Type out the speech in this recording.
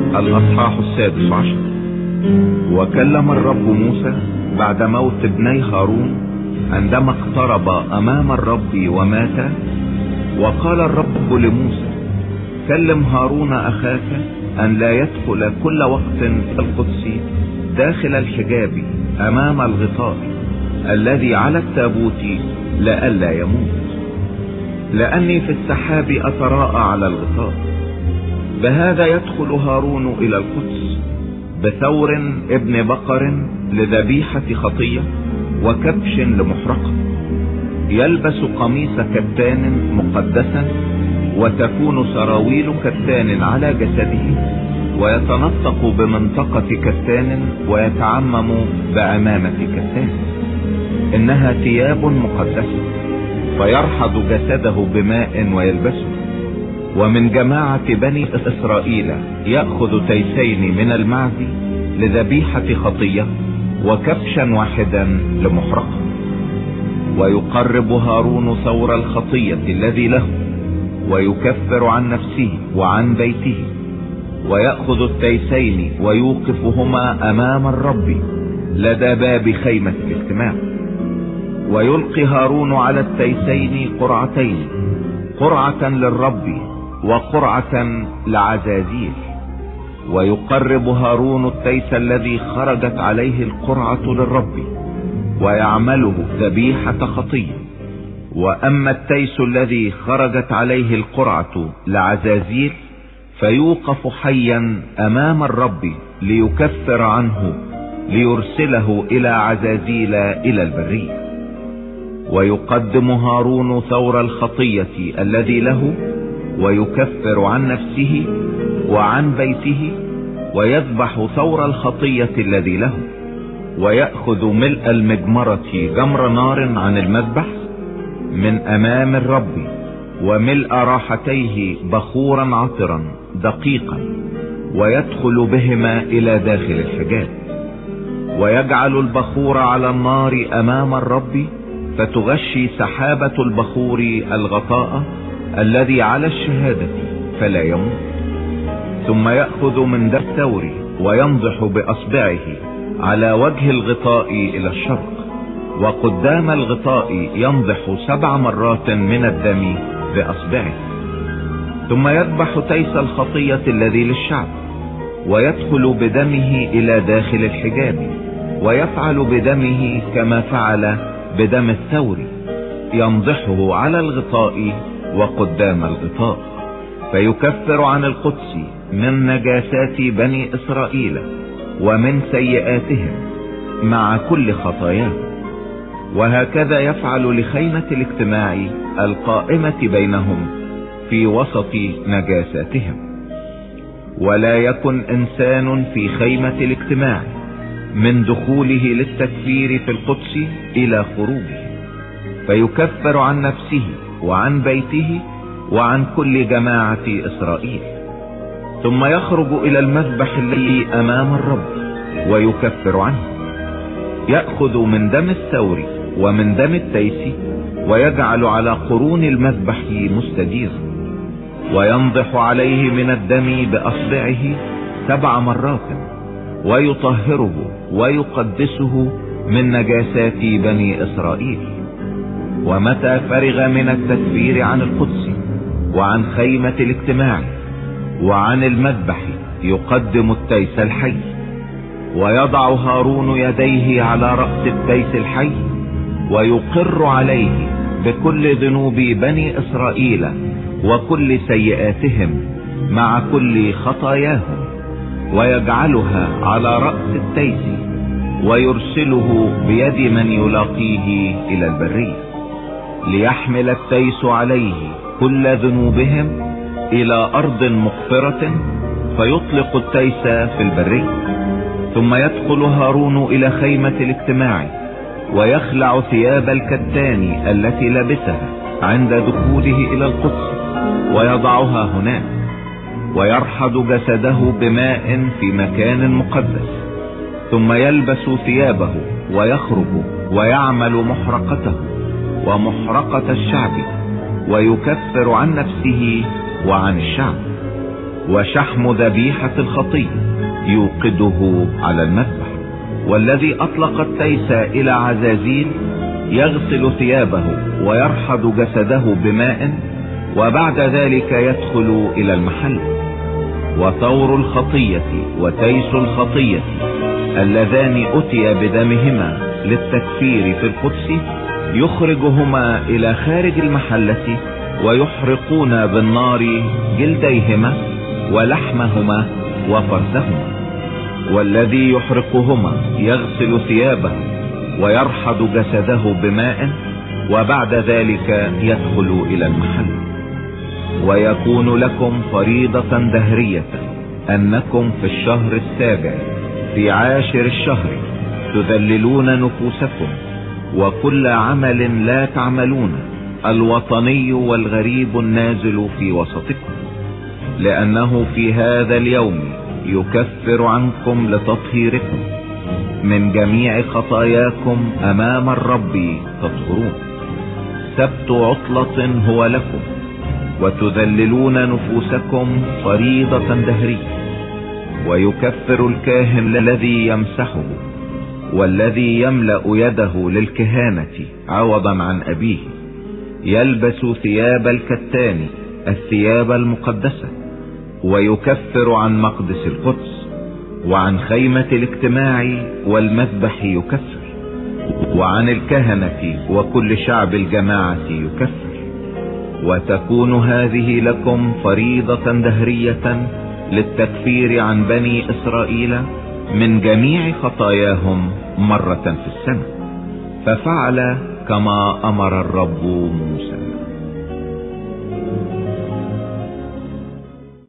الأصحاح 16. وكلم الرب موسى بعد موت ابني هارون عندما اقترب أمام الرب ومات. وقال الرب لموسى: كلم هارون أخاك أن لا يدخل كل وقت القدس داخل الحجاب أمام الغطاء الذي على التابوت لئلا يموت، لأني في السحاب أتراءى على الغطاء. بهذا يدخل هارون إلى القدس بثور ابن بقر لذبيحة خطية وكبش لمحرقة، يلبس قميص كتان مقدسا وتكون سراويل كتان على جسده، ويتنطق بمنطقة كتان ويتعمم بعمامة كتان، إنها ثياب مقدسة. فيرحض جسده بماء ويلبسه. ومن جماعة بني إسرائيل يأخذ تيسين من المعز لذبيحة خطية وكبشا واحدا لمحرقة. ويقرب هارون ثور الخطية الذي له ويكفر عن نفسه وعن بيته، ويأخذ التيسين ويوقفهما أمام الرب لدى باب خيمة الاجتماع. ويلقي هارون على التيسين قرعتين، قرعة للرب وقرعة لعزازيل. ويقرب هارون التيس الذي خرجت عليه القرعة للرب ويعمله ذبيحة خطية. وأما التيس الذي خرجت عليه القرعة لعزازيل فيوقف حيا أمام الرب ليكفر عنه ليرسله إلى عزازيل إلى البرية. ويقدم هارون ثور الخطية الذي له ويكفر عن نفسه وعن بيته، ويذبح ثور الخطية الذي له. ويأخذ ملء المجمرة جمر نار عن المذبح من أمام الرب، وملء راحتيه بخورا عطرا دقيقا، ويدخل بهما إلى داخل الحجاب. ويجعل البخور على النار أمام الرب، فتغشي سحابة البخور الغطاء الذي على الشهادة فلا يموت. ثم يأخذ من دم الثور وينضح بأصبعه على وجه الغطاء إلى الشرق، وقدام الغطاء ينضح 7 مرات من الدم بأصبعه. ثم يذبح تيس الخطية الذي للشعب، ويدخل بدمه إلى داخل الحجاب، ويفعل بدمه كما فعل بدم الثور، ينضحه على الغطاء وقدام الغطاء. فيكفر عن القدس من نجاسات بني إسرائيل ومن سيئاتهم مع كل خطاياهم. وهكذا يفعل لخيمة الاجتماع القائمة بينهم في وسط نجاساتهم. ولا يكن إنسان في خيمة الاجتماع من دخوله للتكفير في القدس إلى خروجه، فيكفر عن نفسه وعن بيته وعن كل جماعة إسرائيل. ثم يخرج إلى المذبح الذي أمام الرب ويكفر عنه. يأخذ من دم الثور ومن دم التيس ويجعل على قرون المذبح مستديرا، وينضح عليه من الدم بأصبعه 7 مرات، ويطهره ويقدسه من نجاسات بني إسرائيل. ومتى فرغ من التكفير عن القدس وعن خيمة الاجتماع وعن المذبح يقدم التيس الحي. ويضع هارون يديه على رأس التيس الحي ويقر عليه بكل ذنوب بني إسرائيل وكل سيئاتهم مع كل خطاياهم، ويجعلها على رأس التيس ويرسله بيد من يلاقيه إلى البرية، ليحمل التيس عليه كل ذنوبهم إلى أرض مقفرة، فيطلق التيس في البرية. ثم يدخل هارون إلى خيمة الاجتماع ويخلع ثياب الكتان التي لبسها عند دخوله إلى القدس ويضعها هناك، ويرحض جسده بماء في مكان مقدس. ثم يلبس ثيابه ويخرج ويعمل محرقته ومحرقة الشعب، ويكفر عن نفسه وعن الشعب. وشحم ذبيحة الخطية يوقده على المذبح. والذي أطلق التيس إلى عزازيل يغسل ثيابه ويرحض جسده بماء، وبعد ذلك يدخل إلى المحل. وثور الخطية وتيس الخطية اللذان أتي بدمهما للتكفير في القدس يخرجهما إلى خارج المحلة، ويحرقون بالنار جلديهما ولحمهما وفرثهما. والذي يحرقهما يغسل ثيابه ويرحض جسده بماء، وبعد ذلك يدخل إلى المحل. ويكون لكم فريضة دهرية أنكم في الشهر السابع في عاشر الشهر تذللون نفوسكم، وكل عمل لا تعملون الوطني والغريب النازل في وسطكم، لأنه في هذا اليوم يكفر عنكم لتطهيركم من جميع خطاياكم أمام الرب تطهرون. سبت عطلة هو لكم، وتذللون نفوسكم فريضة دهرية. ويكفر الكاهن الذي يمسحه، والذي يملأ يده للكهانة عوضا عن أبيه يلبس ثياب الكتان الثياب المقدسة، ويكفر عن مقدس القدس وعن خيمة الاجتماع والمذبح يكفر، وعن الكهنة وكل شعب الجماعة يكفر. وتكون هذه لكم فريضة دهرية للتكفير عن بني إسرائيل من جميع خطاياهم مرة في السنة. ففعل كما أمر الرب موسى.